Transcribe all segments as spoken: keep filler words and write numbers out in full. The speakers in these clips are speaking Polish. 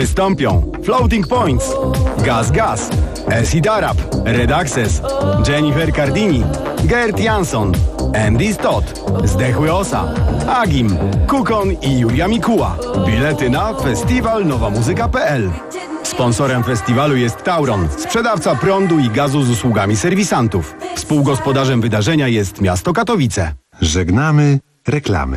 Wystąpią Floating Points, Gaz Gaz, Acid Arab, Red Access, Jennifer Cardini, Gert Jansson, Andy Stott, Zdechły Osa, Agim, Kukon i Julia Mikuła. Bilety na festiwal nowa muzyka kropka p l. Sponsorem festiwalu jest Tauron, sprzedawca prądu i gazu z usługami serwisantów. Współgospodarzem wydarzenia jest miasto Katowice. Żegnamy reklamy.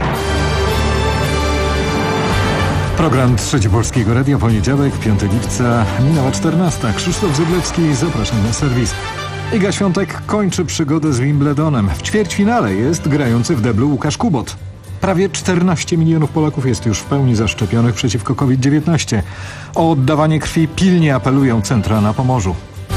Program Trzeci Polskiego Radia, poniedziałek, piątego lipca, minęła czternasta. Krzysztof Zyblewski, zapraszam na serwis. Iga Świątek kończy przygodę z Wimbledonem. W ćwierćfinale jest grający w deblu Łukasz Kubot. Prawie czternaście milionów Polaków jest już w pełni zaszczepionych przeciwko COVID dziewiętnaście. O oddawanie krwi pilnie apelują centra na Pomorzu.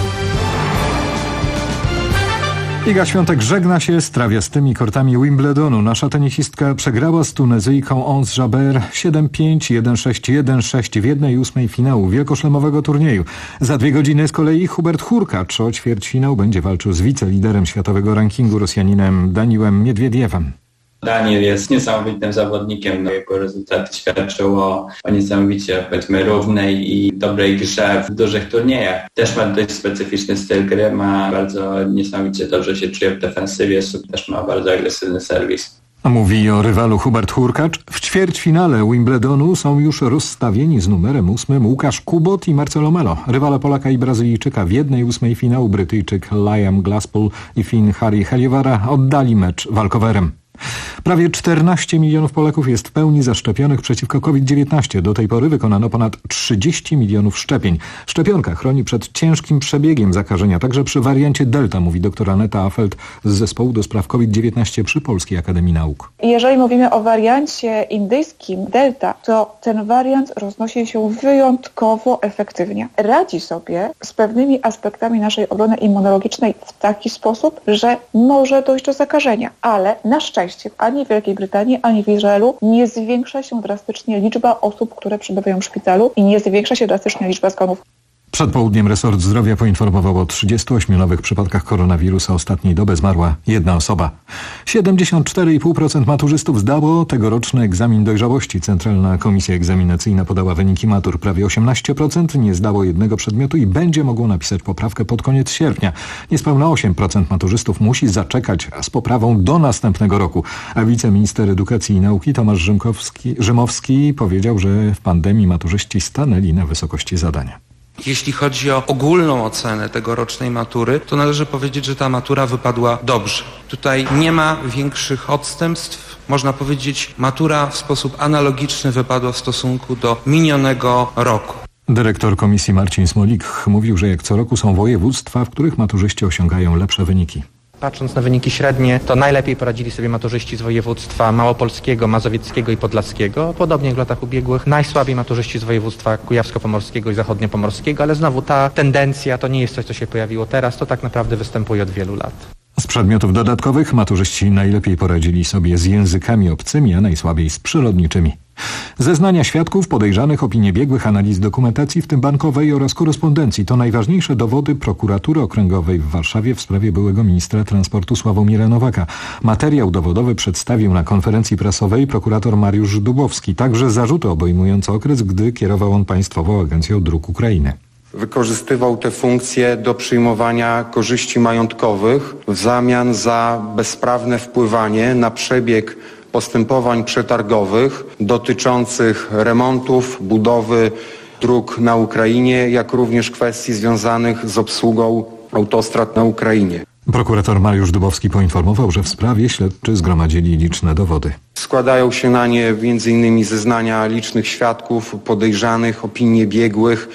Iga Świątek żegna się z trawiastymi kortami Wimbledonu. Nasza tenisistka przegrała z Tunezyjką Ons Jabeur siedem pięć, jeden sześć, jeden sześć w jednej ósmej finału wielkoszlemowego turnieju. Za dwie godziny z kolei Hubert Hurkacz o ćwierćfinał będzie walczył z wiceliderem światowego rankingu Rosjaninem Daniłem Miedwiediewem. Daniel jest niesamowitym zawodnikiem, no jego rezultaty świadczą o, o niesamowicie, powiedzmy, równej i dobrej grze w dużych turniejach. Też ma dość specyficzny styl gry, ma bardzo niesamowicie dobrze się czuje w defensywie, też ma bardzo agresywny serwis. Mówi o rywalu Hubert Hurkacz. W ćwierćfinale Wimbledonu są już rozstawieni z numerem ósmym Łukasz Kubot i Marcelo Melo. Rywale Polaka i Brazylijczyka w jednej ósmej finału Brytyjczyk Liam Glasspool i Finn Harry Heliewara oddali mecz walkowerem. Prawie czternaście milionów Polaków jest w pełni zaszczepionych przeciwko COVID dziewiętnaście. Do tej pory wykonano ponad trzydzieści milionów szczepień. Szczepionka chroni przed ciężkim przebiegiem zakażenia, także przy wariancie Delta, mówi dr Aneta Afelt z Zespołu do spraw COVID dziewiętnaście przy Polskiej Akademii Nauk. Jeżeli mówimy o wariancie indyjskim Delta, to ten wariant roznosi się wyjątkowo efektywnie. Radzi sobie z pewnymi aspektami naszej obrony immunologicznej w taki sposób, że może dojść do zakażenia, ale na szczęście ani w Wielkiej Brytanii, ani w Izraelu nie zwiększa się drastycznie liczba osób, które przebywają w szpitalu i nie zwiększa się drastycznie liczba zgonów. Przed południem resort zdrowia poinformował o trzydziestu ośmiu nowych przypadkach koronawirusa. Ostatniej dobę zmarła jedna osoba. siedemdziesiąt cztery i pół procent maturzystów zdało tegoroczny egzamin dojrzałości. Centralna Komisja Egzaminacyjna podała wyniki matur. Prawie osiemnaście procent nie zdało jednego przedmiotu i będzie mogło napisać poprawkę pod koniec sierpnia. Niespełna osiem procent maturzystów musi zaczekać z poprawą do następnego roku. A wiceminister edukacji i nauki Tomasz Rzymkowski, Rzymowski powiedział, że w pandemii maturzyści stanęli na wysokości zadania. Jeśli chodzi o ogólną ocenę tegorocznej matury, to należy powiedzieć, że ta matura wypadła dobrze. Tutaj nie ma większych odstępstw. Można powiedzieć, matura w sposób analogiczny wypadła w stosunku do minionego roku. Dyrektor komisji Marcin Smolik mówił, że jak co roku są województwa, w których maturzyści osiągają lepsze wyniki. Patrząc na wyniki średnie, to najlepiej poradzili sobie maturzyści z województwa małopolskiego, mazowieckiego i podlaskiego. Podobnie jak w latach ubiegłych, najsłabiej maturzyści z województwa kujawsko-pomorskiego i zachodnio-pomorskiego, ale znowu ta tendencja to nie jest coś, co się pojawiło teraz, to tak naprawdę występuje od wielu lat. Z przedmiotów dodatkowych maturzyści najlepiej poradzili sobie z językami obcymi, a najsłabiej z przyrodniczymi. Zeznania świadków, podejrzanych, opinie biegłych, analiz dokumentacji, w tym bankowej oraz korespondencji to najważniejsze dowody Prokuratury Okręgowej w Warszawie w sprawie byłego ministra transportu Sławomira Nowaka. Materiał dowodowy przedstawił na konferencji prasowej prokurator Mariusz Dubowski, także zarzuty obejmujące okres, gdy kierował on Państwową Agencją Dróg Ukrainy. Wykorzystywał te funkcje do przyjmowania korzyści majątkowych w zamian za bezprawne wpływanie na przebieg postępowań przetargowych dotyczących remontów, budowy dróg na Ukrainie, jak również kwestii związanych z obsługą autostrad na Ukrainie. Prokurator Mariusz Dubowski poinformował, że w sprawie śledczy zgromadzili liczne dowody. Składają się na nie między innymi zeznania licznych świadków, podejrzanych, opinie biegłych,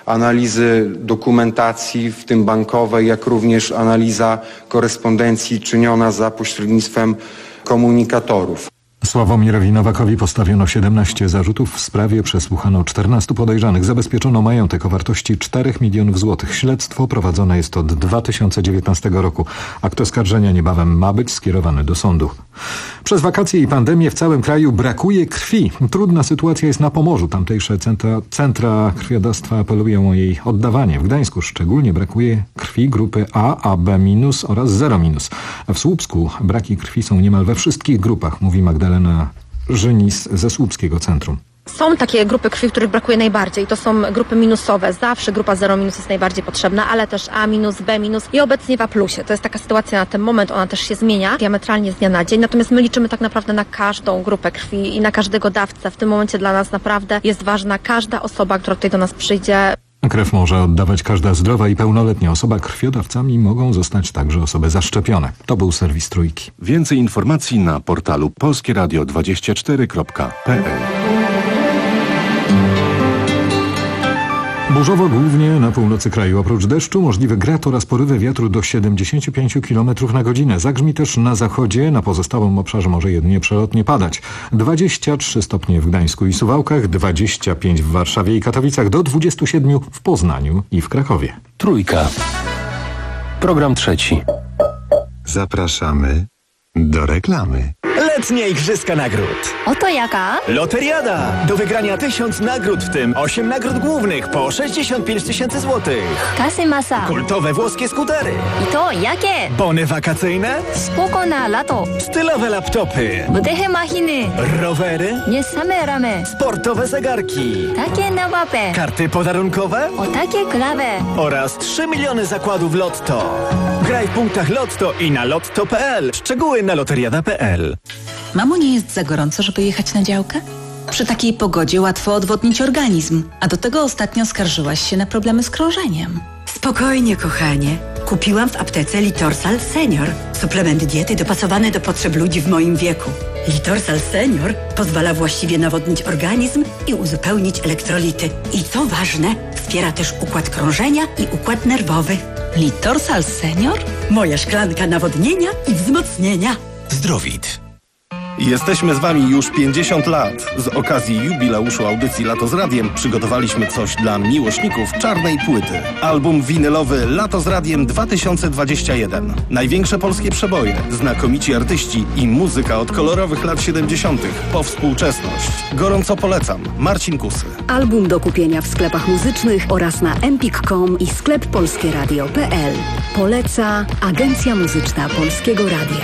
analizy dokumentacji, w tym bankowej, jak również analiza korespondencji czyniona za pośrednictwem komunikatorów. Sławomirowi Nowakowi postawiono siedemnaście zarzutów. W sprawie przesłuchano czternastu podejrzanych. Zabezpieczono majątek o wartości czterech milionów złotych. Śledztwo prowadzone jest od dwa tysiące dziewiętnastego roku. Akt oskarżenia niebawem ma być skierowany do sądu. Przez wakacje i pandemię w całym kraju brakuje krwi. Trudna sytuacja jest na Pomorzu. Tamtejsze centra, centra krwiodawstwa apelują o jej oddawanie. W Gdańsku szczególnie brakuje krwi grupy A, A B minus oraz zero minus. W Słupsku braki krwi są niemal we wszystkich grupach, mówi Magdalena Żynis ze Słupskiego Centrum. Są takie grupy krwi, których brakuje najbardziej. To są grupy minusowe. Zawsze grupa zero minus jest najbardziej potrzebna, ale też A minus, B minus i obecnie w A plusie. To jest taka sytuacja na ten moment, ona też się zmienia diametralnie z dnia na dzień. Natomiast my liczymy tak naprawdę na każdą grupę krwi i na każdego dawcę. W tym momencie dla nas naprawdę jest ważna każda osoba, która tutaj do nas przyjdzie. Krew może oddawać każda zdrowa i pełnoletnia osoba. Krwiodawcami mogą zostać także osoby zaszczepione. To był serwis Trójki. Więcej informacji na portalu polskie radio dwadzieścia cztery kropka p l. Burzowo głównie na północy kraju. Oprócz deszczu możliwy grat oraz porywy wiatru do siedemdziesiąt pięć kilometrów na godzinę. Zagrzmi też na zachodzie, na pozostałym obszarze może jedynie przelotnie padać. dwadzieścia trzy stopnie w Gdańsku i Suwałkach, dwadzieścia pięć w Warszawie i Katowicach, do dwudziestu siedmiu w Poznaniu i w Krakowie. Trójka. Program trzeci. Zapraszamy do reklamy. Letnie Igrzyska Nagród. Oto jaka? Loteriada. Do wygrania tysiąc nagród, w tym osiem nagród głównych po sześćdziesiąt pięć tysięcy złotych. Kasy masa. Kultowe włoskie skutery. I to jakie? Bony wakacyjne. Spoko na lato. Stylowe laptopy. Wydechy machiny. Rowery. Nie same ramy. Sportowe zegarki. Takie na łapę. Karty podarunkowe. O takie klawę. Oraz trzy miliony zakładów Lotto. Graj w punktach Lotto i na lotto kropka p l. Szczegóły na loteriada kropka p l. Mamo, nie jest za gorąco, żeby jechać na działkę? Przy takiej pogodzie łatwo odwodnić organizm, a do tego ostatnio skarżyłaś się na problemy z krążeniem. Spokojnie, kochanie. Kupiłam w aptece Litorsal Senior. Suplement diety dopasowany do potrzeb ludzi w moim wieku. Litorsal Senior pozwala właściwie nawodnić organizm i uzupełnić elektrolity. I co ważne, wspiera też układ krążenia i układ nerwowy. Litorsal Senior? Moja szklanka nawodnienia i wzmocnienia. Zdrowit. Jesteśmy z Wami już pięćdziesiąt lat. Z okazji jubileuszu audycji Lato z Radiem przygotowaliśmy coś dla miłośników czarnej płyty. Album winylowy Lato z Radiem dwa tysiące dwadzieścia jeden. Największe polskie przeboje, znakomici artyści i muzyka od kolorowych lat siedemdziesiątych po współczesność. Gorąco polecam. Marcin Kusy. Album do kupienia w sklepach muzycznych oraz na empik kropka com i sklep polskie radio kropka p l. Poleca Agencja Muzyczna Polskiego Radia.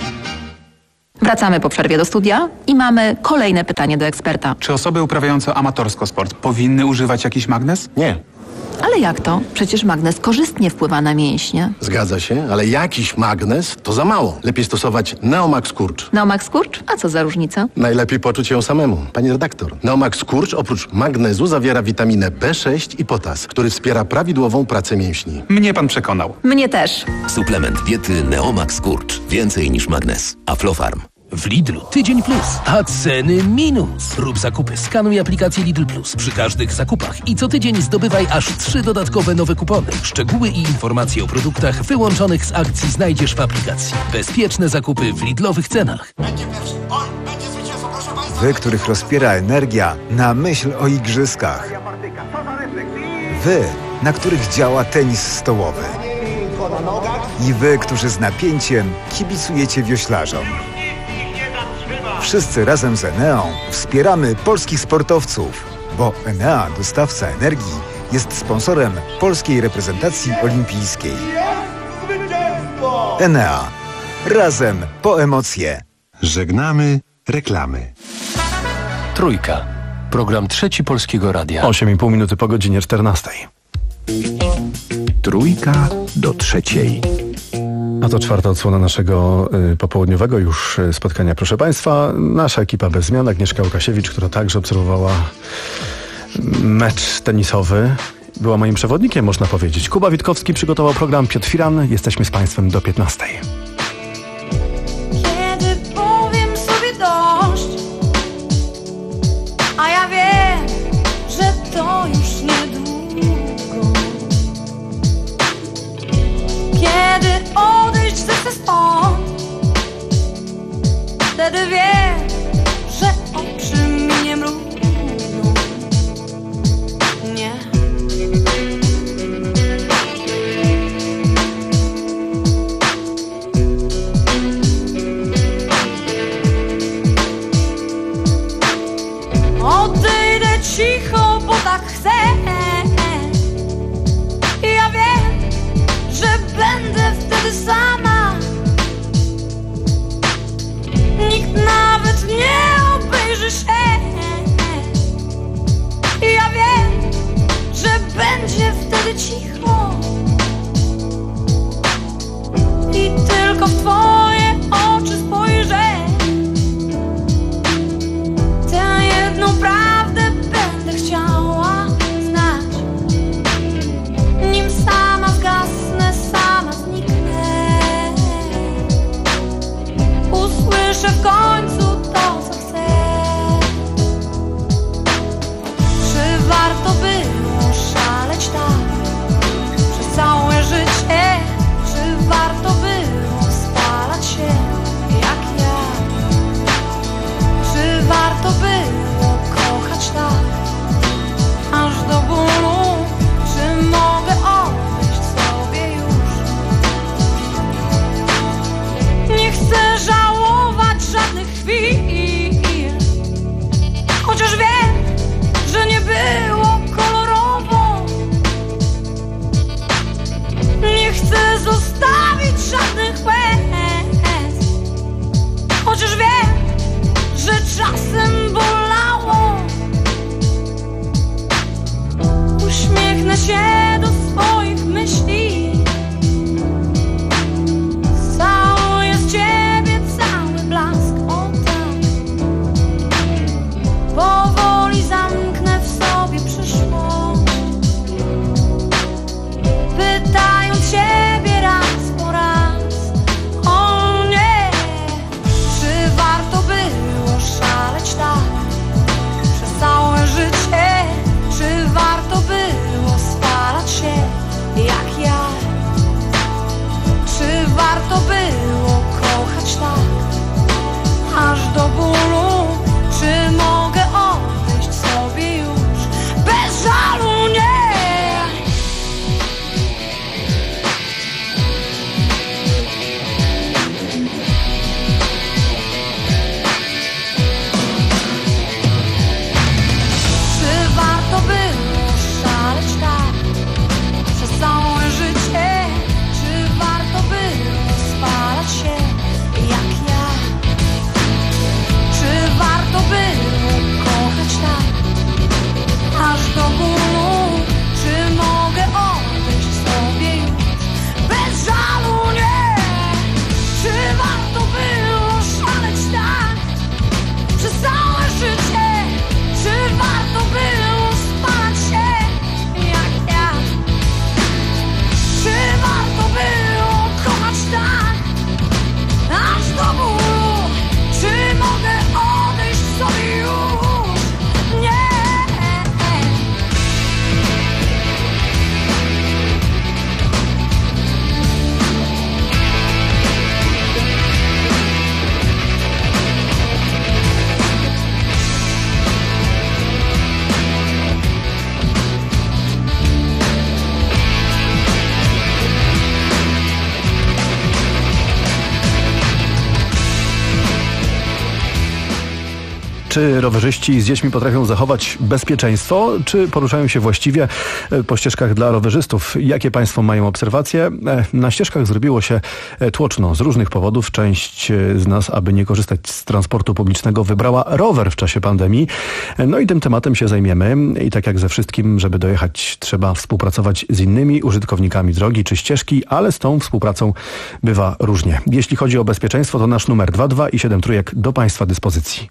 Wracamy po przerwie do studia i mamy kolejne pytanie do eksperta. Czy osoby uprawiające amatorsko sport powinny używać jakiś magnez? Nie. Ale jak to? Przecież magnez korzystnie wpływa na mięśnie. Zgadza się, ale jakiś magnez to za mało. Lepiej stosować Neomax Skurcz. Neomax Skurcz? A co za różnica? Najlepiej poczuć ją samemu. Pani redaktor, Neomax Skurcz oprócz magnezu zawiera witaminę B sześć i potas, który wspiera prawidłową pracę mięśni. Mnie pan przekonał. Mnie też. Suplement diety Neomax Skurcz. Więcej niż magnez. Aflofarm. W Lidlu tydzień plus, a ceny minus. Rób zakupy, skanuj aplikację Lidl Plus przy każdych zakupach i co tydzień zdobywaj aż trzy dodatkowe nowe kupony. Szczegóły i informacje o produktach wyłączonych z akcji znajdziesz w aplikacji. Bezpieczne zakupy w Lidlowych cenach. Wy, których rozpiera energia na myśl o igrzyskach. Wy, na których działa tenis stołowy. I wy, którzy z napięciem kibicujecie wioślarzom. Wszyscy razem z Eneą wspieramy polskich sportowców, bo Enea, dostawca energii, jest sponsorem polskiej reprezentacji olimpijskiej. Enea. Razem po emocje. Żegnamy reklamy. Trójka. Program trzeci Polskiego Radia. osiem i pół minuty po godzinie czternastej. Trójka do trzeciej. A to czwarta odsłona naszego y, popołudniowego już y, spotkania. Proszę Państwa, nasza ekipa bez zmian, Agnieszka Łukasiewicz, która także obserwowała mecz tenisowy, była moim przewodnikiem, można powiedzieć. Kuba Witkowski przygotował program, Piotr Firan. Jesteśmy z Państwem do piętnastej. Kiedy powiem sobie dość, a ja wiem, że to już niedługo. Kiedy odejść zechcę stąd, wtedy wiem, że oczy mi nie mrugną. Nie. Czy rowerzyści z dziećmi potrafią zachować bezpieczeństwo, czy poruszają się właściwie po ścieżkach dla rowerzystów? Jakie Państwo mają obserwacje? Na ścieżkach zrobiło się tłoczno z różnych powodów. Część z nas, aby nie korzystać z transportu publicznego, wybrała rower w czasie pandemii. No i tym tematem się zajmiemy. I tak jak ze wszystkim, żeby dojechać, trzeba współpracować z innymi użytkownikami drogi czy ścieżki, ale z tą współpracą bywa różnie. Jeśli chodzi o bezpieczeństwo, to nasz numer dwa dwa i siedem trójek do Państwa dyspozycji.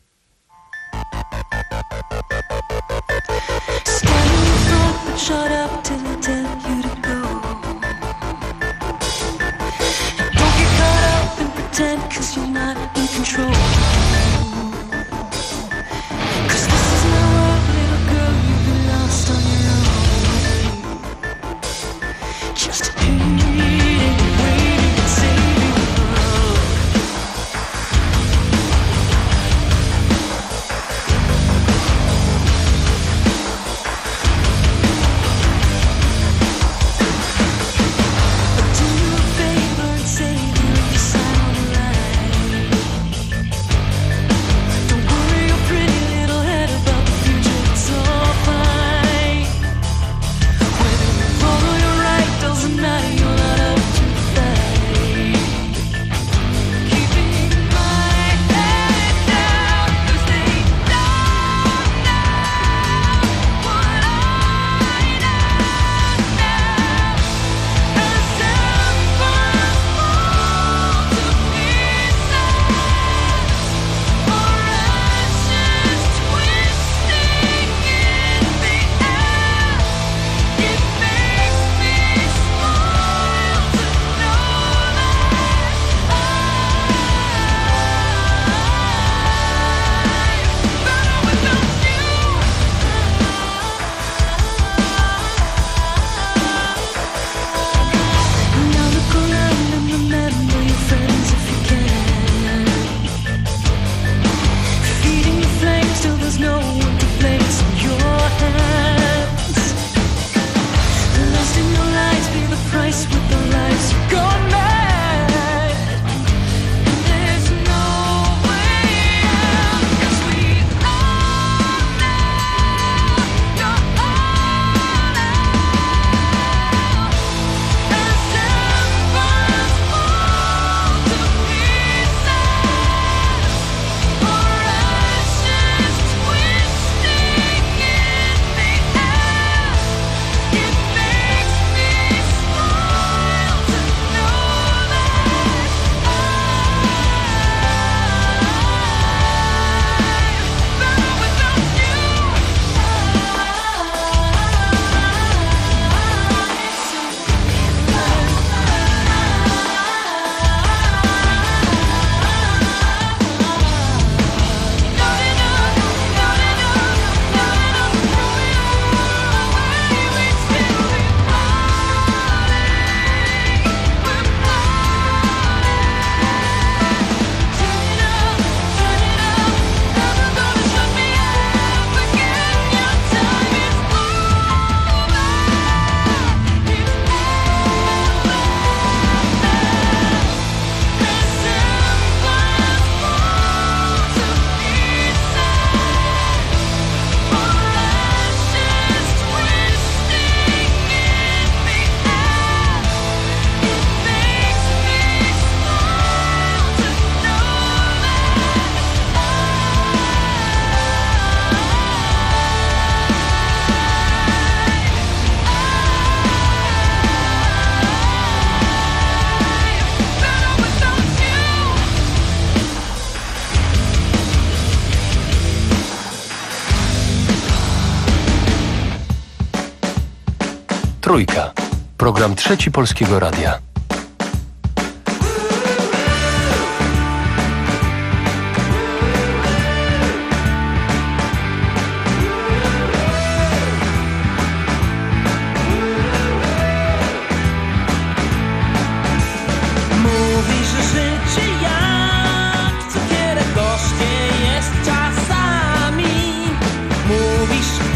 Trójka. Program Trzeci Polskiego Radia.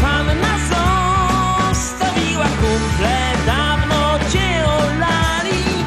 Panna zostawiła kumple, dawno cię olali.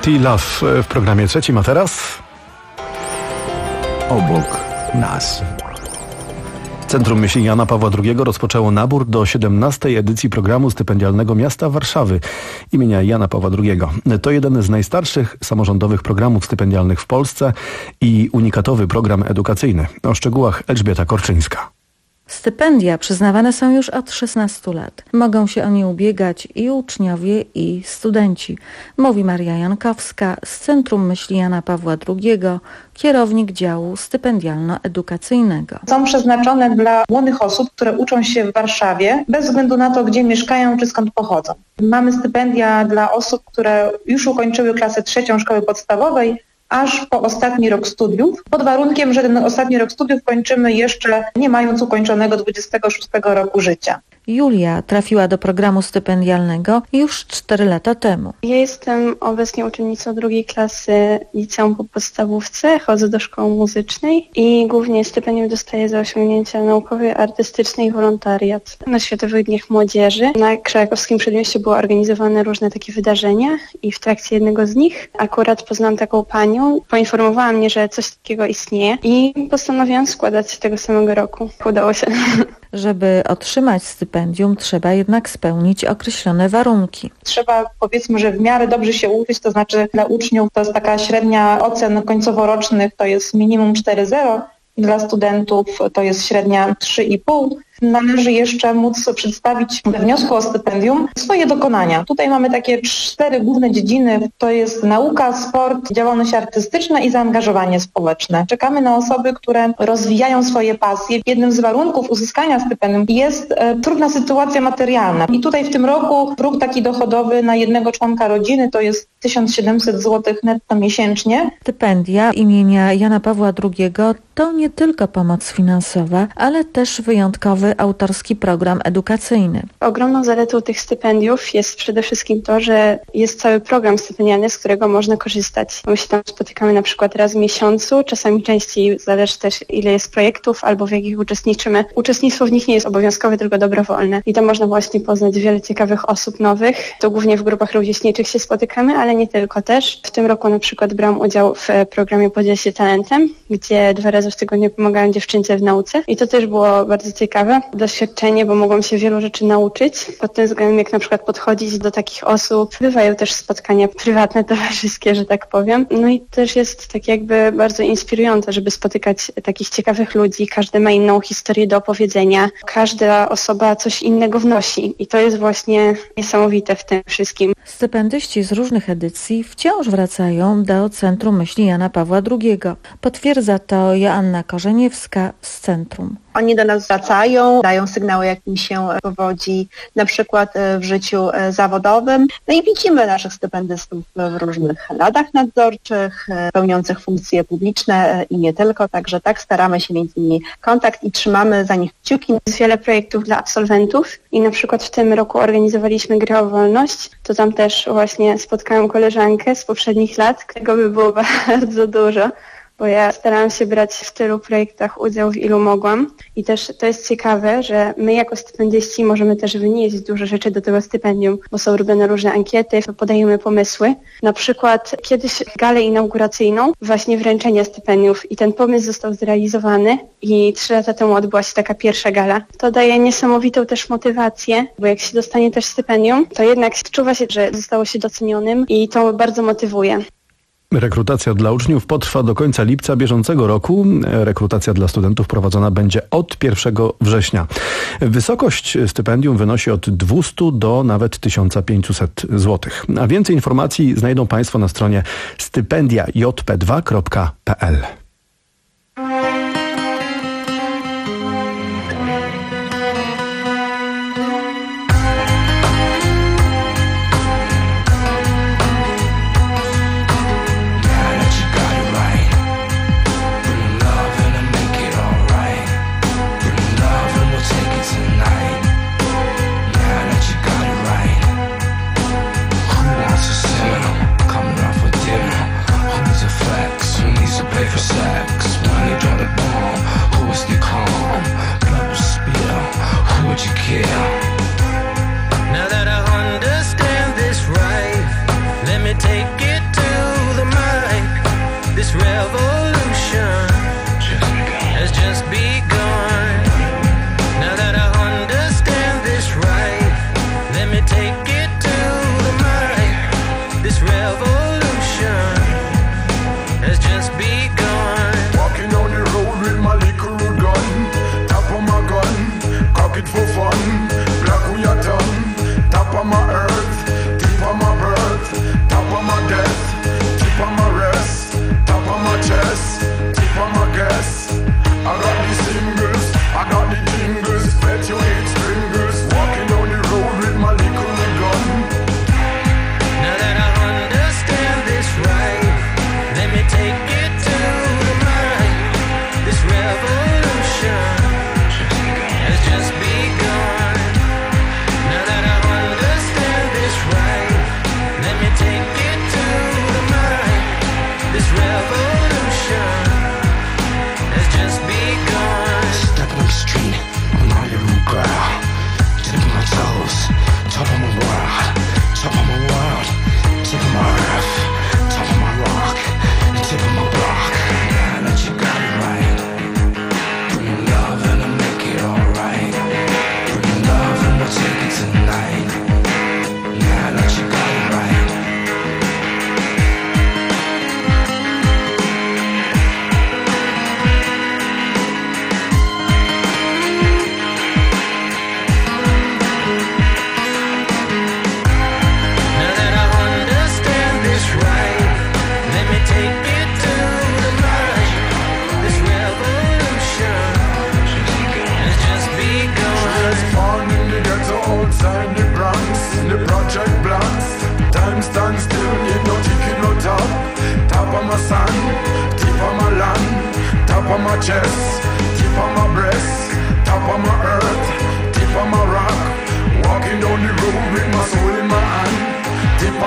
T-Love w programie trzecim, a teraz... Obok nas. Centrum Myśli Jana Pawła drugiego rozpoczęło nabór do siedemnastej edycji programu stypendialnego miasta Warszawy imienia Jana Pawła drugiego. To jeden z najstarszych samorządowych programów stypendialnych w Polsce i unikatowy program edukacyjny. O szczegółach Elżbieta Korczyńska. Stypendia przyznawane są już od szesnastu lat. Mogą się o nie ubiegać i uczniowie, i studenci, mówi Maria Jankowska z Centrum Myśli Jana Pawła drugiego, kierownik działu stypendialno-edukacyjnego. Są przeznaczone dla młodych osób, które uczą się w Warszawie, bez względu na to, gdzie mieszkają czy skąd pochodzą. Mamy stypendia dla osób, które już ukończyły klasę trzecią szkoły podstawowej, aż po ostatni rok studiów, pod warunkiem, że ten ostatni rok studiów kończymy jeszcze nie mając ukończonego dwudziestego szóstego roku życia. Julia trafiła do programu stypendialnego już cztery lata temu. Ja jestem obecnie uczennicą drugiej klasy liceum po podstawówce, chodzę do szkoły muzycznej i głównie stypendium dostaję za osiągnięcia naukowe, artystyczne i wolontariat. Na Światowych Dniach Młodzieży na Krakowskim Przedmieściu były organizowane różne takie wydarzenia i w trakcie jednego z nich akurat poznałam taką panią, poinformowała mnie, że coś takiego istnieje i postanowiłam składać tego samego roku. Udało się. Żeby otrzymać stypendium, trzeba jednak spełnić określone warunki. Trzeba, powiedzmy, że w miarę dobrze się uczyć, to znaczy dla uczniów to jest taka średnia ocen końcoworocznych, to jest minimum cztery zero, dla studentów to jest średnia trzy i pół. Należy jeszcze móc przedstawić we wniosku o stypendium swoje dokonania. Tutaj mamy takie cztery główne dziedziny, to jest nauka, sport, działalność artystyczna i zaangażowanie społeczne. Czekamy na osoby, które rozwijają swoje pasje. Jednym z warunków uzyskania stypendium jest e, trudna sytuacja materialna. I tutaj w tym roku próg taki dochodowy na jednego członka rodziny to jest tysiąc siedemset złotych netto miesięcznie. Stypendia imienia Jana Pawła drugiego to nie tylko pomoc finansowa, ale też wyjątkowy autorski program edukacyjny. Ogromną zaletą tych stypendiów jest przede wszystkim to, że jest cały program stypendialny, z którego można korzystać. My się tam spotykamy na przykład raz w miesiącu, czasami częściej, zależy też ile jest projektów albo w jakich uczestniczymy. Uczestnictwo w nich nie jest obowiązkowe, tylko dobrowolne. I tam można właśnie poznać wiele ciekawych osób nowych. To głównie w grupach rówieśniczych się spotykamy, ale nie tylko też. W tym roku na przykład brałam udział w programie Podziel się talentem, gdzie dwa razy w tygodniu pomagałam dziewczynce w nauce i to też było bardzo ciekawe doświadczenie, bo mogłam się wielu rzeczy nauczyć pod tym względem, jak na przykład podchodzić do takich osób. Bywają też spotkania prywatne, towarzyskie, że tak powiem. No i też jest tak jakby bardzo inspirujące, żeby spotykać takich ciekawych ludzi. Każdy ma inną historię do opowiedzenia. Każda osoba coś innego wnosi i to jest właśnie niesamowite w tym wszystkim. Stypendyści z różnych edycji wciąż wracają do Centrum Myśli Jana Pawła drugiego. Potwierdza to Joanna Korzeniewska z Centrum. Oni do nas wracają, dają sygnały, jak im się powodzi, na przykład w życiu zawodowym. No i widzimy naszych stypendystów w różnych radach nadzorczych, pełniących funkcje publiczne i nie tylko, także tak staramy się mieć z nimi kontakt i trzymamy za nich kciuki. Jest wiele projektów dla absolwentów i na przykład w tym roku organizowaliśmy grę o wolność, to tam też właśnie spotkałam koleżankę z poprzednich lat, którego by było bardzo dużo. Bo ja starałam się brać w tylu projektach udział, w ilu mogłam. I też to jest ciekawe, że my jako stypendyści możemy też wynieść dużo rzeczy do tego stypendium, bo są robione różne ankiety, podajemy pomysły. Na przykład kiedyś galę inauguracyjną, właśnie wręczenia stypendiów i ten pomysł został zrealizowany i trzy lata temu odbyła się taka pierwsza gala. To daje niesamowitą też motywację, bo jak się dostanie też stypendium, to jednak czuwa się, że zostało się docenionym i to bardzo motywuje. Rekrutacja dla uczniów potrwa do końca lipca bieżącego roku. Rekrutacja dla studentów prowadzona będzie od pierwszego września. Wysokość stypendium wynosi od dwieście do nawet tysiąc pięćset złotych. A więcej informacji znajdą Państwo na stronie stypendia j p dwa kropka p l. For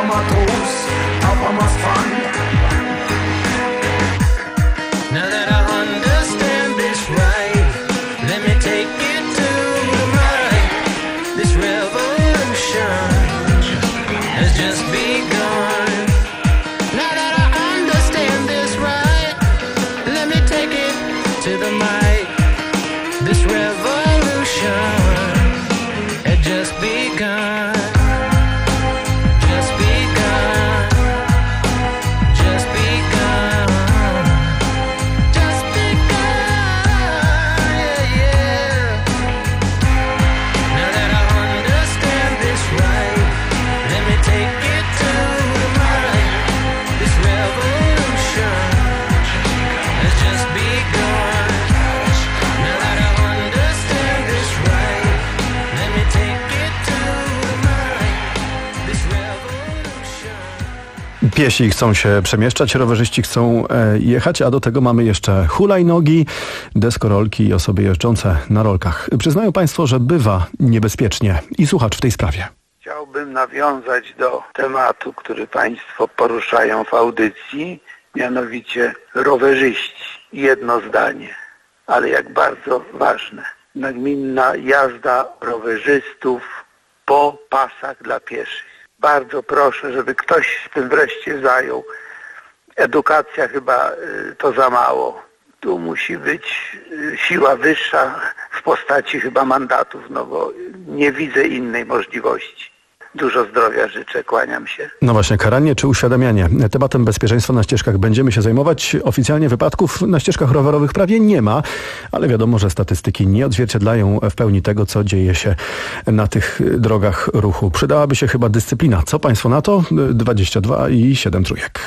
Matros, Habermas fun. Now that I understand this right, let me take it to the right. This revolution has just begun. Now that I understand this right, let me take it to the mic. This revolution had just begun. Just begun. Just begun. Just begun. Yeah, yeah. Now that I understand this right, let me take it to the right. This revolution has just begun. Now that I understand this right, let me take it to the right. This revolution. Piesi chcą się przemieszczać, rowerzyści chcą e, jechać, a do tego mamy jeszcze hulajnogi, deskorolki i osoby jeżdżące na rolkach. Przyznają Państwo, że bywa niebezpiecznie. I słuchacz w tej sprawie. Chciałbym nawiązać do tematu, który Państwo poruszają w audycji, mianowicie rowerzyści. Jedno zdanie, ale jak bardzo ważne. Nagminna jazda rowerzystów po pasach dla pieszych. Bardzo proszę, żeby ktoś się tym wreszcie zajął. Edukacja chyba y, to za mało. Tu musi być y, siła wyższa w postaci chyba mandatów, no bo nie widzę innej możliwości. Dużo zdrowia życzę, kłaniam się. No właśnie, karanie czy uświadamianie. Tematem bezpieczeństwa na ścieżkach będziemy się zajmować. Oficjalnie wypadków na ścieżkach rowerowych prawie nie ma, ale wiadomo, że statystyki nie odzwierciedlają w pełni tego, co dzieje się na tych drogach ruchu. Przydałaby się chyba dyscyplina. Co Państwo na to? dwadzieścia dwa i siedem trójek.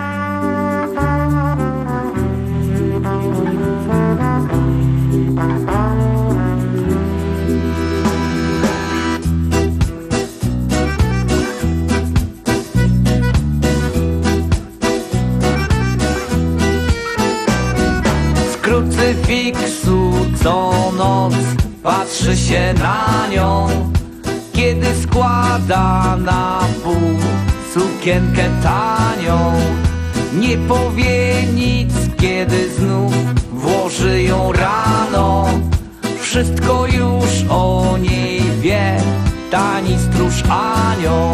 Krucyfiksu co noc patrzy się na nią, kiedy składa na pół sukienkę tanią. Nie powie nic, kiedy znów włoży ją rano. Wszystko już o niej wie, tani stróż anioł.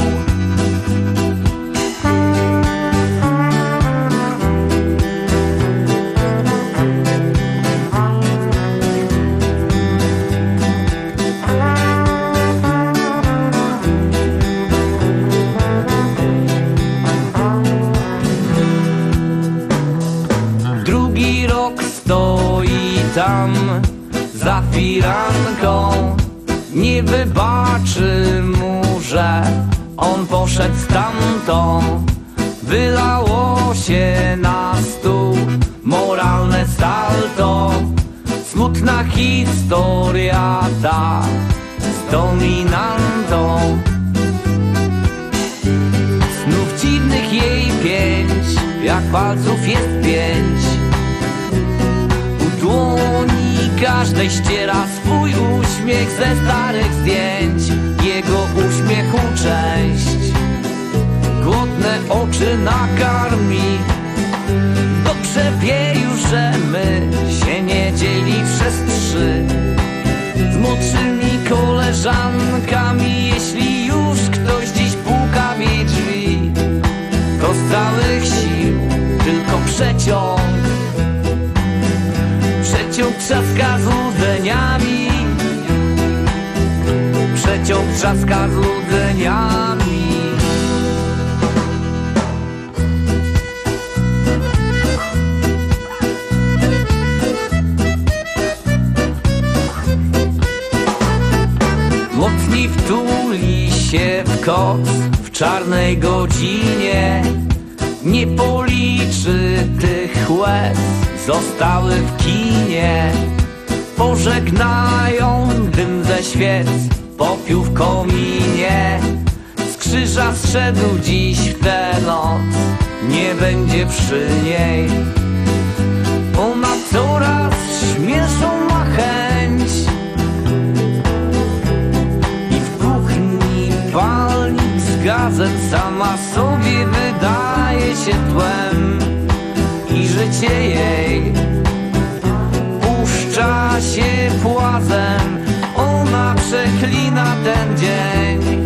Tam za firanką nie wybaczy mu, że on poszedł stamtąd. Wylało się na stół moralne salto. Smutna historia ta z dominantą. Snów dziwnych jej pięć, jak palców jest pięć. Dłoni każdej ściera swój uśmiech ze starych zdjęć. Jego uśmiechu część głodne oczy nakarmi. Dobrze wie już, że my się nie dzieli przez trzy. Z młodszymi koleżankami, jeśli już ktoś dziś puka w jej drzwi, to z całych sił tylko przeciąg. Przeciąg trzaska złudzeniami. Przeciąg trzaska złudzeniami. Mocniej wtuli się w koc w czarnej godzinie. Nie policzy tych łez, zostały w kinie. Pożegnają dym ze świec, popiół w kominie. Z krzyża zszedł dziś w tę noc, nie będzie przy niej. Ona coraz śmielszą ma chęć i w kuchni palnik gazet sama sobie wydaje się tłem i życie jej puszcza się płazem. Ona przeklina ten dzień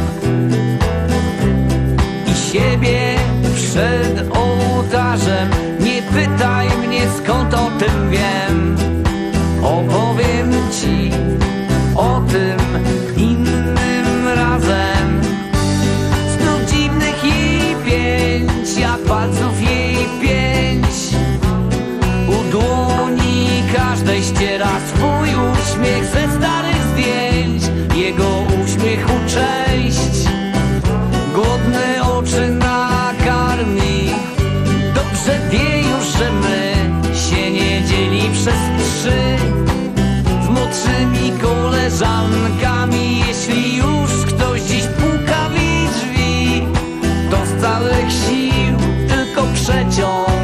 i siebie przed ołtarzem. Nie pytaj mnie, skąd o tym wiem. Opowiem ci o tym innym razem. Znów dziwnych jej pięć, jak palców jej pięć. U dłoni każdej ściera swój uśmiech ze starych zdjęć. Jego uśmiechu część głodne oczy nakarmi. Dobrze wie już, że my się nie dzieli przez trzy z młodszymi koleżankami. Jeśli już ktoś dziś puka w jej drzwi, to z całych sił tylko przeciąg.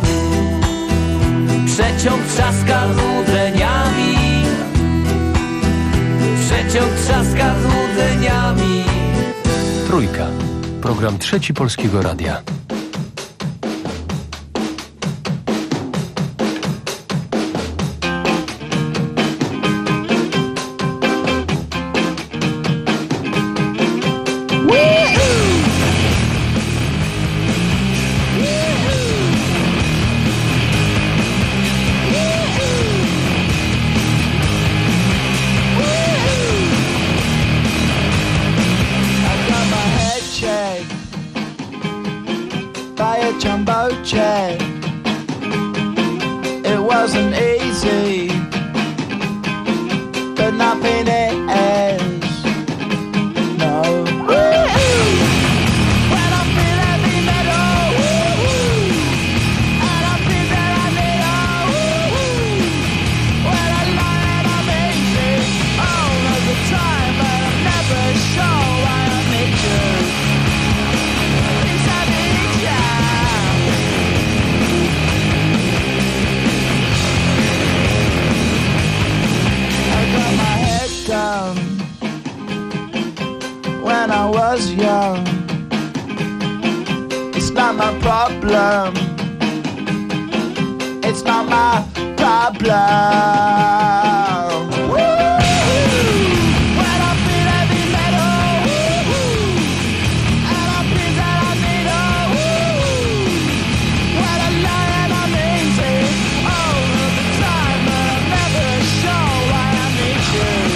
Przeciąg trzaska złudzeniami. Przeciąg trzaska złudzeniami. Trójka. Program Trzeci Polskiego Radia. Jumbo jet. It wasn't easy, but nothing is. No. When I feel heavy metal, and I feel that I need a. When I lie and I'm easy all of the time, but I'm never sure why I need you. Things I need you. Down when I was young. It's not my problem. It's not my problem. When I feel heavy metal, and I feel that I need a. When I lie and I'm easy all of the time, but I'm never sure why I need you.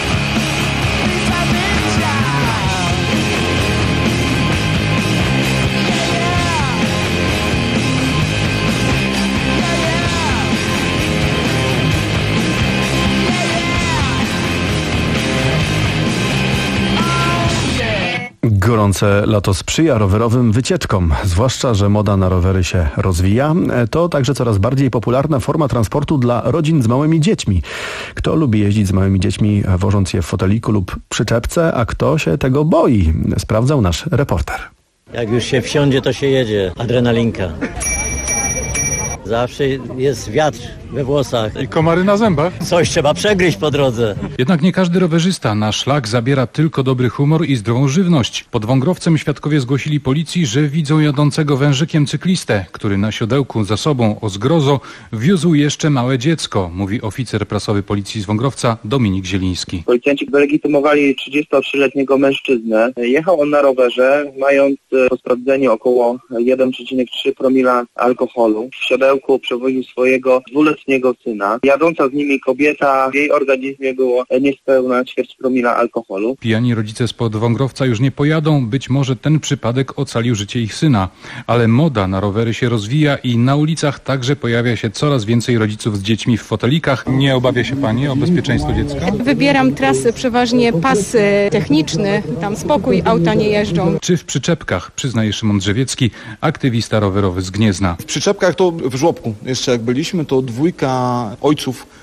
Gorące lato sprzyja rowerowym wycieczkom, zwłaszcza że moda na rowery się rozwija. To także coraz bardziej popularna forma transportu dla rodzin z małymi dziećmi. Kto lubi jeździć z małymi dziećmi, wożąc je w foteliku lub przyczepce, a kto się tego boi? Sprawdzał nasz reporter. Jak już się wsiądzie, to się jedzie. Adrenalinka. Zawsze jest wiatr we włosach. I komary na zębach. Coś trzeba przegryźć po drodze. Jednak nie każdy rowerzysta na szlak zabiera tylko dobry humor i zdrową żywność. Pod Wągrowcem świadkowie zgłosili policji, że widzą jadącego wężykiem cyklistę, który na siodełku za sobą o zgrozo wiózł jeszcze małe dziecko, mówi oficer prasowy policji z Wągrowca Dominik Zieliński. Policjanci wylegitymowali trzydziestotrzyletniego mężczyznę. Jechał on na rowerze, mając po sprawdzeniu około jeden przecinek trzy promila alkoholu. W siodełku przewoził swojego dwuletniego syna. Jadąca z nimi kobieta, w jej organizmie było niespełna ćwierć promila alkoholu. Pijani rodzice spod Wągrowca już nie pojadą. Być może ten przypadek ocalił życie ich syna. Ale moda na rowery się rozwija i na ulicach także pojawia się coraz więcej rodziców z dziećmi w fotelikach. Nie obawia się pani o bezpieczeństwo dziecka? Wybieram trasy przeważnie pas techniczny. Tam spokój, auta nie jeżdżą. Czy w przyczepkach, przyznaje Szymon Drzewiecki, aktywista rowerowy z Gniezna. W przyczepkach to w żłobku. Jeszcze jak byliśmy, to dwójka ojców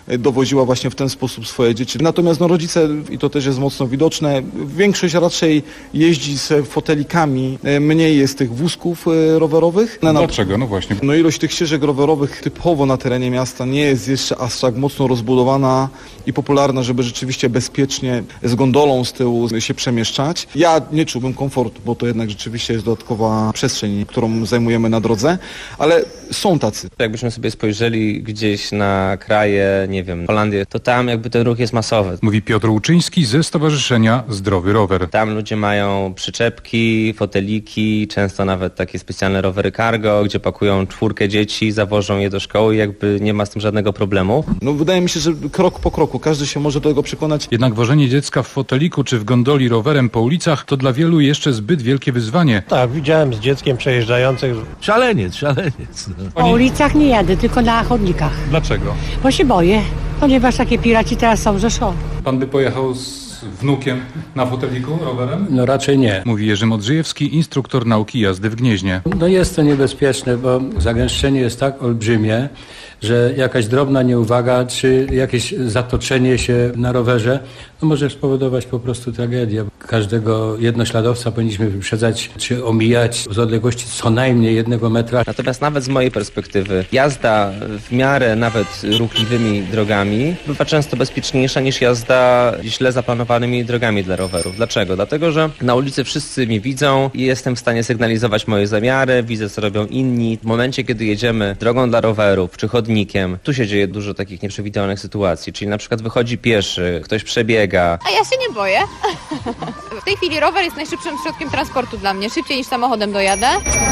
dowoziła właśnie w ten sposób swoje dzieci. Natomiast no, rodzice, i to też jest mocno widoczne, większość raczej jeździ z fotelikami, mniej jest tych wózków rowerowych. Dlaczego? No właśnie. No ilość tych ścieżek rowerowych typowo na terenie miasta nie jest jeszcze aż tak mocno rozbudowana i popularna, żeby rzeczywiście bezpiecznie z gondolą z tyłu się przemieszczać. Ja nie czułbym komfortu, bo to jednak rzeczywiście jest dodatkowa przestrzeń, którą zajmujemy na drodze, ale są tacy. Jakbyśmy sobie spojrzeli gdzieś na kraje, nie wiem, Holandię, to tam jakby ten ruch jest masowy. Mówi Piotr Łuczyński ze Stowarzyszenia Zdrowy Rower. Tam ludzie mają przyczepki, foteliki, często nawet takie specjalne rowery cargo, gdzie pakują czwórkę dzieci, zawożą je do szkoły i jakby nie ma z tym żadnego problemu. No wydaje mi się, że krok po kroku każdy się może do tego przekonać. Jednak wożenie dziecka w foteliku czy w gondoli rowerem po ulicach to dla wielu jeszcze zbyt wielkie wyzwanie. Tak, widziałem z dzieckiem przejeżdżających. Szaleniec, szaleniec. No. Po ulicach nie jadę, tylko na chodnikach. Dlaczego? Bo się boję, ponieważ takie piraci teraz są, że szło. Pan by pojechał z wnukiem na foteliku rowerem? No raczej nie. Mówi Jerzy Modrzejewski, instruktor nauki jazdy w Gnieźnie. No jest to niebezpieczne, bo zagęszczenie jest tak olbrzymie, że jakaś drobna nieuwaga czy jakieś zatoczenie się na rowerze no może spowodować po prostu tragedię. Każdego jednośladowca powinniśmy wyprzedzać czy omijać z odległości co najmniej jednego metra. Natomiast nawet z mojej perspektywy jazda w miarę nawet ruchliwymi drogami bywa często bezpieczniejsza niż jazda źle zaplanowanymi drogami dla rowerów. Dlaczego? Dlatego, że na ulicy wszyscy mnie widzą i jestem w stanie sygnalizować moje zamiary, widzę co robią inni. W momencie, kiedy jedziemy drogą dla rowerów czy chodnikiem, tu się dzieje dużo takich nieprzewidzianych sytuacji, czyli na przykład wychodzi pieszy, ktoś przebiega. A ja się nie boję. W tej chwili rower jest najszybszym środkiem transportu dla mnie, szybciej niż samochodem dojadę.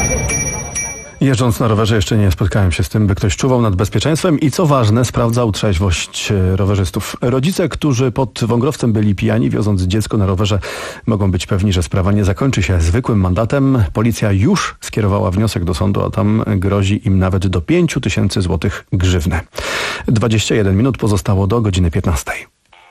Jeżdżąc na rowerze jeszcze nie spotkałem się z tym, by ktoś czuwał nad bezpieczeństwem i co ważne, sprawdzał trzeźwość rowerzystów. Rodzice, którzy pod Wągrowcem byli pijani, wioząc dziecko na rowerze, mogą być pewni, że sprawa nie zakończy się zwykłym mandatem. Policja już skierowała wniosek do sądu, a tam grozi im nawet do pięć tysięcy złotych grzywny. dwadzieścia jeden minut pozostało do godziny piętnastej.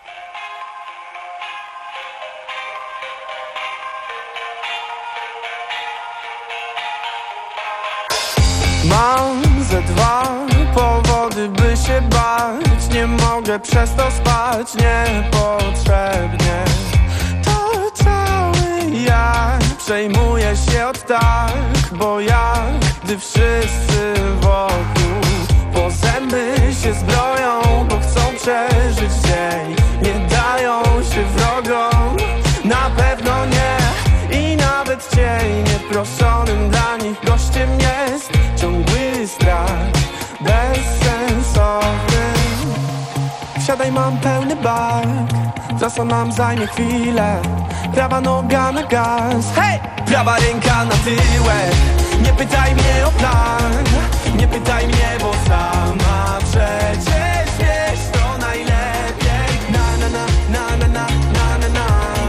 Mam ze dwa powody, by się bać. Nie mogę przez to spać niepotrzebnie. To cały ja przejmuję się od tak, bo jak gdy wszyscy wokół po zęby się zbroją, bo chcą przeżyć dzień, nie dają się wrogom, na pewno nie. I nawet cień nieproszonym dla nich gościem jest ciągły strach, bezsensowny. Wsiadaj, mam pełny bak, trasa nam zajmie chwilę. Prawa noga na gaz, hej! Prawa ręka na tyłek. Nie pytaj mnie o plan, nie pytaj mnie, bo sama przecież wiesz to najlepiej. Na na na na na na na na na.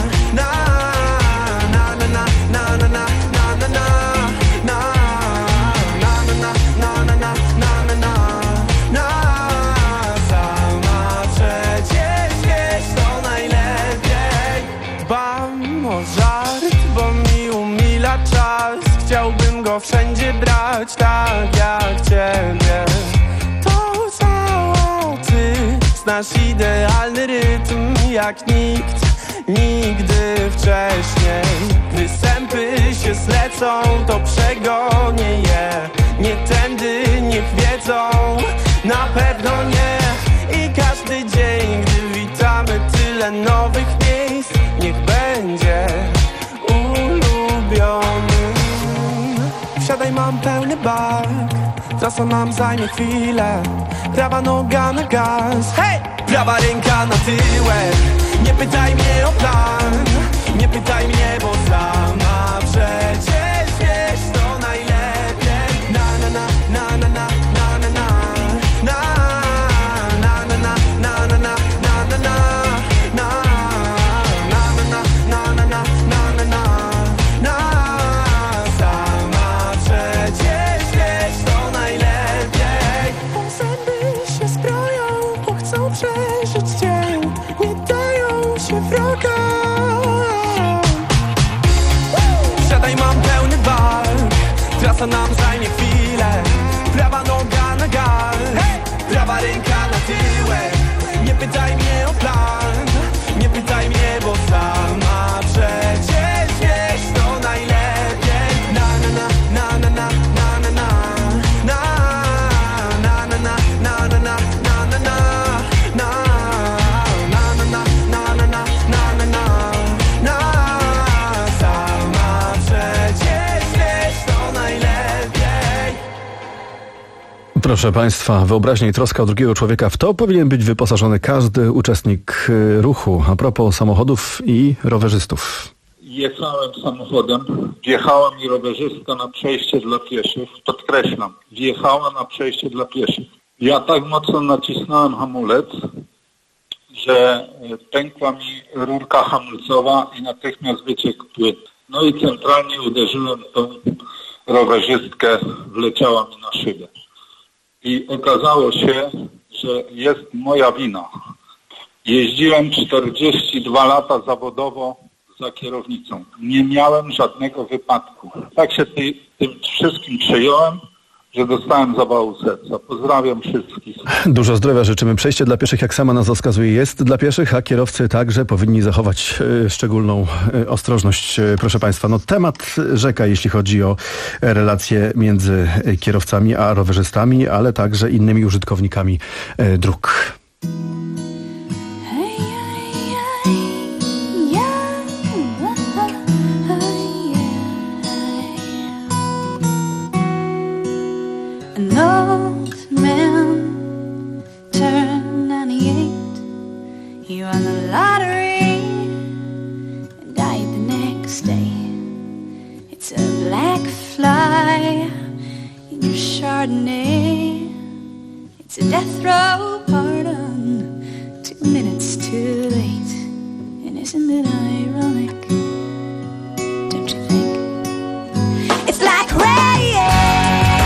Chciałbym go wszędzie brać tak jak ciebie. To cała ty znasz idealny rytm jak nikt nigdy wcześniej. Gdy sępy się zlecą, to przegonię je. Nie tędy niech wiedzą, na pewno nie. I każdy dzień, gdy witamy tyle nowych miejsc, niech będzie ulubiony. Wsiadaj, mam pełny bak, trasa nam zajmie chwilę. Prawa noga na gaz, hej! Prawa ręka na tyłek. Nie pytaj mnie o plan, nie pytaj mnie, bo sama przecież wiesz to najlepiej. Na na na na na na na na na na na na na na na na na na. Przeżyć dzień, nie dają się wrogom. Wsiadaj, mam pełny bal, trasa nam zajmie chwilę. Prawa noga na gaz, prawa ręka na tyłek. Proszę Państwa, wyobraźnia i troska o drugiego człowieka, w to powinien być wyposażony każdy uczestnik ruchu. A propos samochodów i rowerzystów. Jechałem samochodem, wjechała mi rowerzystka na przejście dla pieszych. Podkreślam, wjechała na przejście dla pieszych. Ja tak mocno nacisnąłem hamulec, że pękła mi rurka hamulcowa i natychmiast wyciekł płyn. No i centralnie uderzyłem tą rowerzystkę, wleciała mi na szybę. I okazało się, że jest moja wina. Jeździłem czterdzieści dwa lata zawodowo za kierownicą. Nie miałem żadnego wypadku. Tak się ty, tym wszystkim przejąłem, że dostałem zawału serca. Pozdrawiam wszystkich. Dużo zdrowia życzymy. Przejście dla pieszych, jak sama nazwa wskazuje, jest dla pieszych, a kierowcy także powinni zachować y, szczególną y, ostrożność. Y, proszę Państwa, no temat rzeka, jeśli chodzi o relacje między kierowcami a rowerzystami, ale także innymi użytkownikami y, dróg. An old man turned ninety-eight. He won the lottery and died the next day. It's a black fly in your Chardonnay. It's a death row pardon, two minutes too late. And isn't it ironic? Don't you think? It's like rain.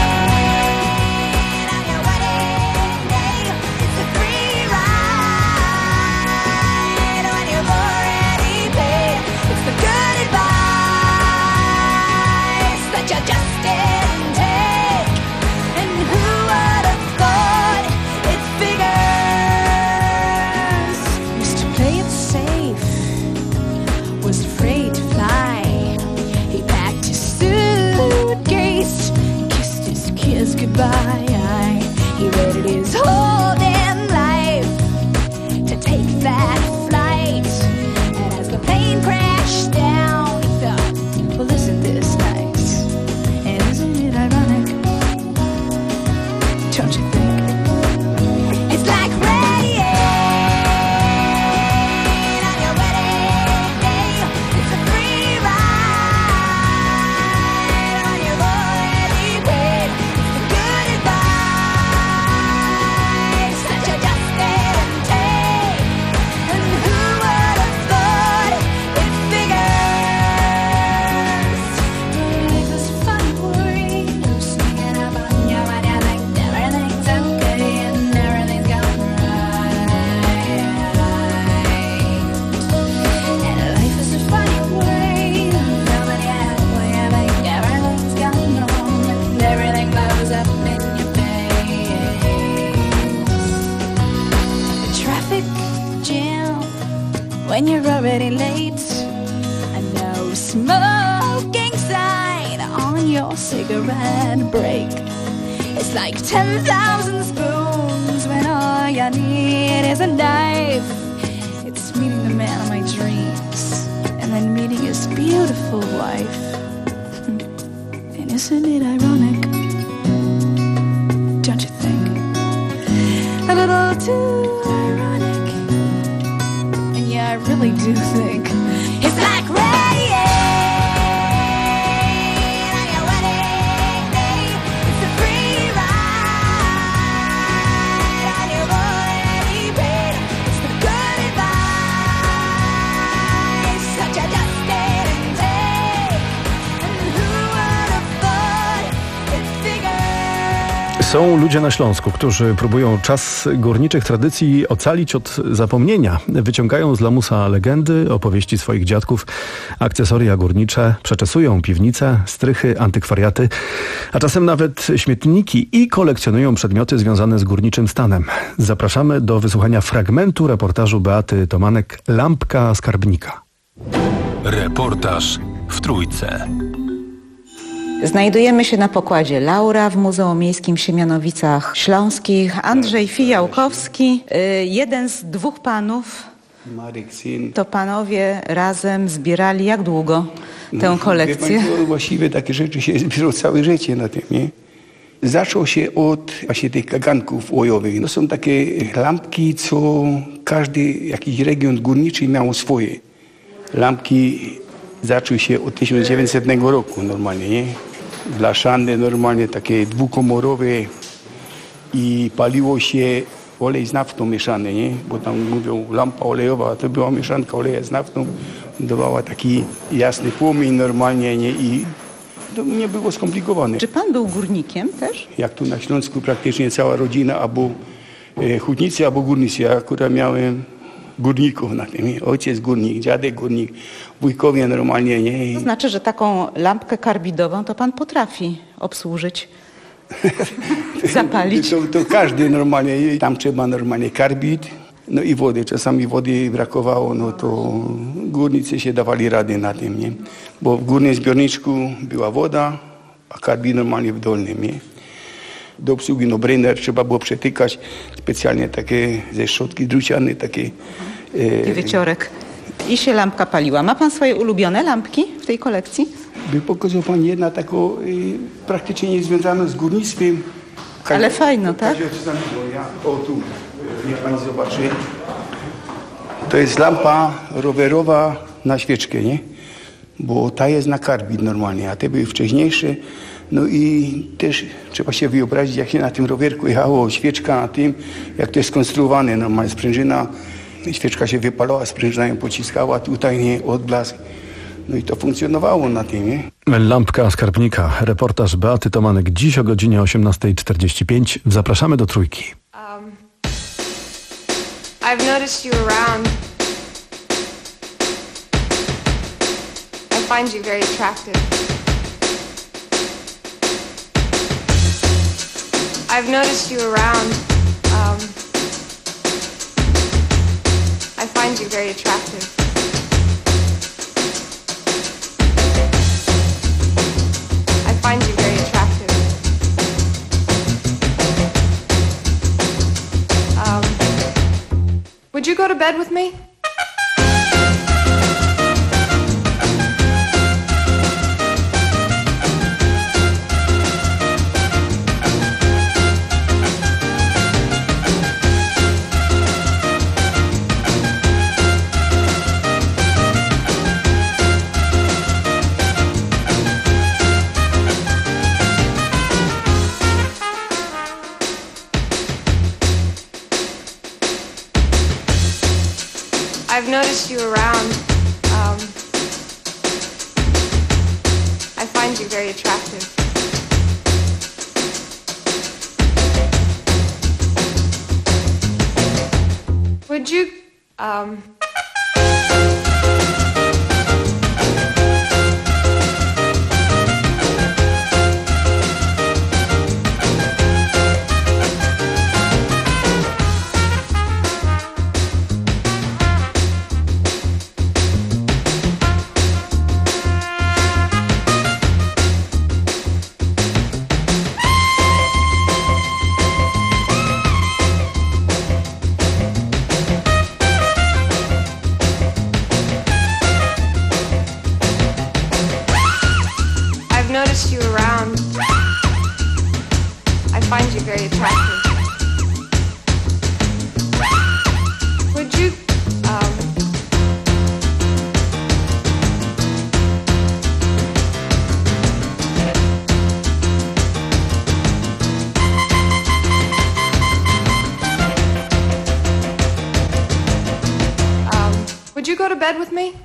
Goodbye. He waited his whole damn life to take that flight, and as the plane crashed down, he thought, well, isn't this nice? And isn't it ironic? Don't you think? It's like rain on your wedding day. It's a free ride on your already paid. When you're already late, a no smoking sign on your cigarette break. It's like ten thousand spoons when all you need is a knife. It's meeting the man of my dreams and then meeting his beautiful wife. And isn't it ironic? Don't you think? A little too ironic. I really do think it's like rain on your wedding day. It's a free ride on your already paid. It's the good advice that you just didn't take. And who would have thought it figured? Są ludzie na Śląsku, którzy próbują czas górniczych tradycji ocalić od zapomnienia. Wyciągają z lamusa legendy, opowieści swoich dziadków, akcesoria górnicze, przeczesują piwnice, strychy, antykwariaty, a czasem nawet śmietniki i kolekcjonują przedmioty związane z górniczym stanem. Zapraszamy do wysłuchania fragmentu reportażu Beaty Tomanek „Lampka skarbnika”. Reportaż w Trójce. Znajdujemy się na pokładzie Laura w Muzeum Miejskim w Siemianowicach Śląskich. Andrzej Fijałkowski, jeden z dwóch panów. To panowie razem zbierali jak długo tę kolekcję? No, właściwie takie rzeczy się zbiorą całe życie na tym, nie? Zaczął się od właśnie tych kaganków łojowych. To są takie lampki, co każdy jakiś region górniczy miał swoje. Lampki zaczęły się od tysiąc dziewięćsetnego roku normalnie, nie? Blaszane normalnie, takie dwukomorowe i paliło się olej z naftą mieszany, nie? Bo tam mówią lampa olejowa, a to była mieszanka oleja z naftą. Dawała taki jasny płomień normalnie, nie? I to nie było skomplikowane. Czy pan był górnikiem też? Jak tu na Śląsku praktycznie cała rodzina, albo e, hutnicy, albo górnicy. Ja akurat miałem górników na tym. Nie? Ojciec górnik, dziadek górnik, wujkowie normalnie. Nie? To znaczy, że taką lampkę karbidową to pan potrafi obsłużyć, zapalić. To, to każdy normalnie. Tam trzeba normalnie karbid, no i wody. Czasami wody brakowało, no to górnicy się dawali rady na tym, nie? Bo w górnym zbiorniczku była woda, a karbid normalnie w dolnym, nie? Do obsługi, no brenner trzeba było przetykać, specjalnie takie ze szczotki druciane, takie... E, wieciorek. I się lampka paliła. Ma pan swoje ulubione lampki w tej kolekcji? By pokazał pan jedna taką e, praktycznie niezwiązaną z górnictwem. Ale fajno, tak? O tu, niech pani zobaczy. To jest lampa rowerowa na świeczkę, nie? Bo ta jest na karbid normalnie, a te były wcześniejsze. No i też trzeba się wyobrazić, jak się na tym rowerku jechało, świeczka na tym, jak to jest skonstruowane, normalnie sprężyna, świeczka się wypalała, sprężyna ją pociskała, tutaj nie, odblask. No i to funkcjonowało na tym, nie? Lampka skarbnika. Reportaż Beaty Tomanek dziś o godzinie osiemnasta czterdzieści pięć. Zapraszamy do Trójki. Um, I've noticed you around. I find you very attractive. I've noticed you around. Um, I find you very attractive. I find you very attractive. Um, would you go to bed with me? I've noticed you around. Um, I find you very attractive. Would you, um... noticed you around. I find you very attractive. Would you, um... um, would you go to bed with me?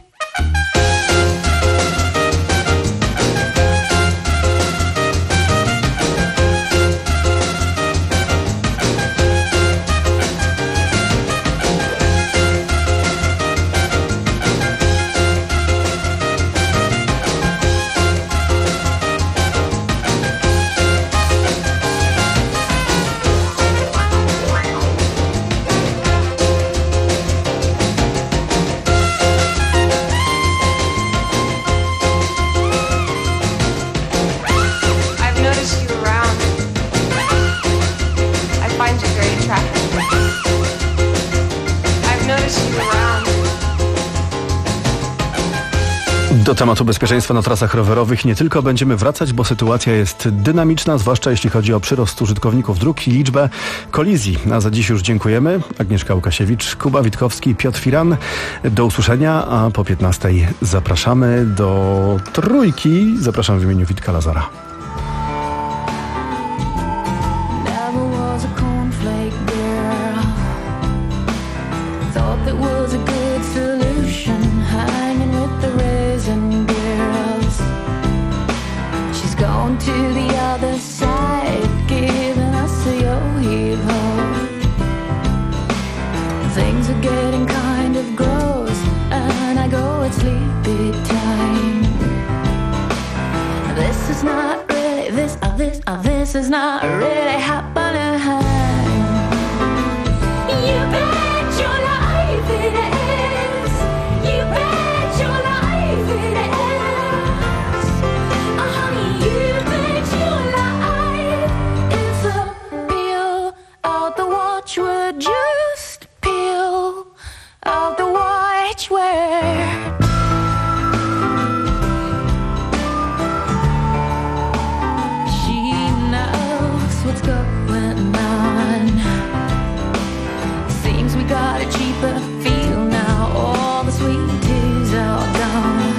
Do tematu bezpieczeństwa na trasach rowerowych nie tylko będziemy wracać, bo sytuacja jest dynamiczna, zwłaszcza jeśli chodzi o przyrost użytkowników dróg i liczbę kolizji. A za dziś już dziękujemy. Agnieszka Łukasiewicz, Kuba Witkowski, Piotr Firan. Do usłyszenia, a po piętnastej zapraszamy do Trójki. Zapraszam w imieniu Witka Lazara. To the other side, giving us a yo-yo. Things are getting kind of gross, and I go at sleepy time. This is not really, this, uh, this, uh, this is not really happening. You bet your life it is. You bet your life it is. Would just peel out the watchwear. She knows what's going on. Seems we got a cheaper feel now. All the sweet teas are gone.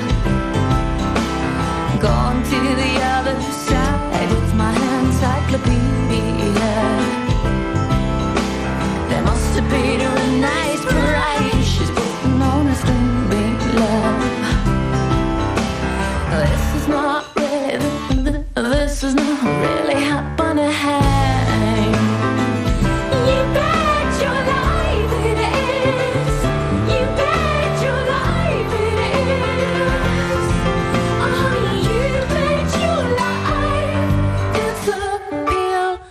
Gone to the other side with my encyclopedia. To beat her a nice price, she's putting on a string big love. This is not really, this is not really happening. You bet your life it is. You bet your life it is. Oh, you bet your life it's a pill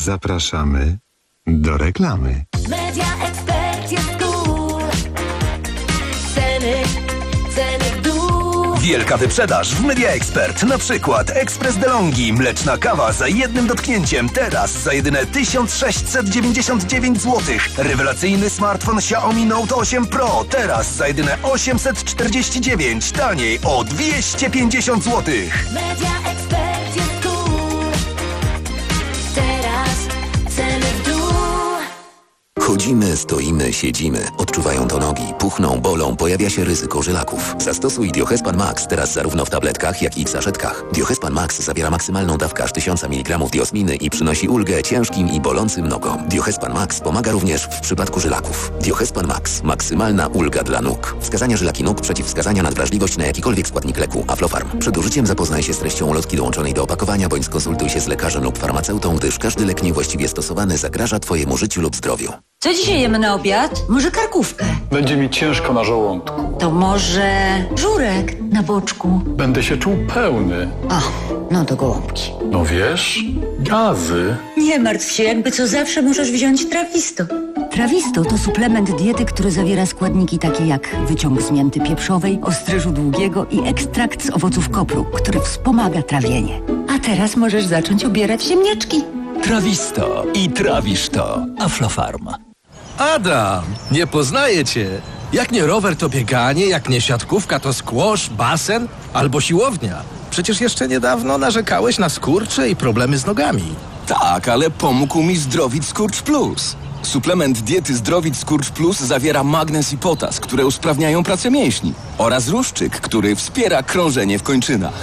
Zapraszamy do reklamy. Media Expert jest cool. Ceny, ceny w dół. Wielka wyprzedaż w Media Expert. Na przykład Ekspres DeLonghi, mleczna kawa za jednym dotknięciem. Teraz za jedyne tysiąc sześćset dziewięćdziesiąt dziewięć złotych. Rewelacyjny smartfon Xiaomi Note osiem Pro. Teraz za jedyne osiemset czterdzieści dziewięć. Taniej o dwieście pięćdziesiąt złotych. Media Expert jest cool. Teraz ceny w dół. Chodzimy, stoimy, siedzimy. Odczuwają to nogi, puchną, bolą, pojawia się ryzyko żylaków. Zastosuj Diohespan Max teraz zarówno w tabletkach, jak i w saszetkach. Diohespan Max zawiera maksymalną dawkę aż tysiąc miligramów diosminy i przynosi ulgę ciężkim i bolącym nogom. Diohespan Max pomaga również w przypadku żylaków. Diohespan Max. Maksymalna ulga dla nóg. Wskazania żylaki nóg, przeciwwskazania na wrażliwość na jakikolwiek składnik leku. Aflofarm. Przed użyciem zapoznaj się z treścią ulotki dołączonej do opakowania, bądź skonsultuj się z lekarzem lub farmaceutą, gdyż każdy lek niewłaściwie stosowany zagraża Twojemu życiu lub zdrowiu. Co dzisiaj jemy na obiad? Może karkówkę? Będzie mi ciężko na żołądku. To może żurek na boczku? Będę się czuł pełny. O, no to gołąbki. No wiesz, gazy. Nie martw się, jakby co zawsze możesz wziąć Trawisto. Trawisto to suplement diety, który zawiera składniki takie jak wyciąg z mięty pieprzowej, ostryżu długiego i ekstrakt z owoców kopru, który wspomaga trawienie. A teraz możesz zacząć ubierać ziemniaczki. Trawisto i trawisz to. Aflofarm. Adam, nie poznaję cię. Jak nie rower, to bieganie, jak nie siatkówka, to squash, basen albo siłownia. Przecież jeszcze niedawno narzekałeś na skurcze i problemy z nogami. Tak, ale pomógł mi Zdrowit Skurcz Plus. Suplement diety Zdrowit Skurcz Plus zawiera magnez i potas, które usprawniają pracę mięśni, oraz ruszczyk, który wspiera krążenie w kończynach.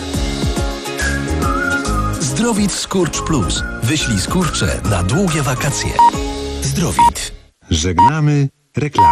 Zdrowit Skurcz Plus. Wyślij skurcze na długie wakacje. Zdrowit. Żegnamy reklamę.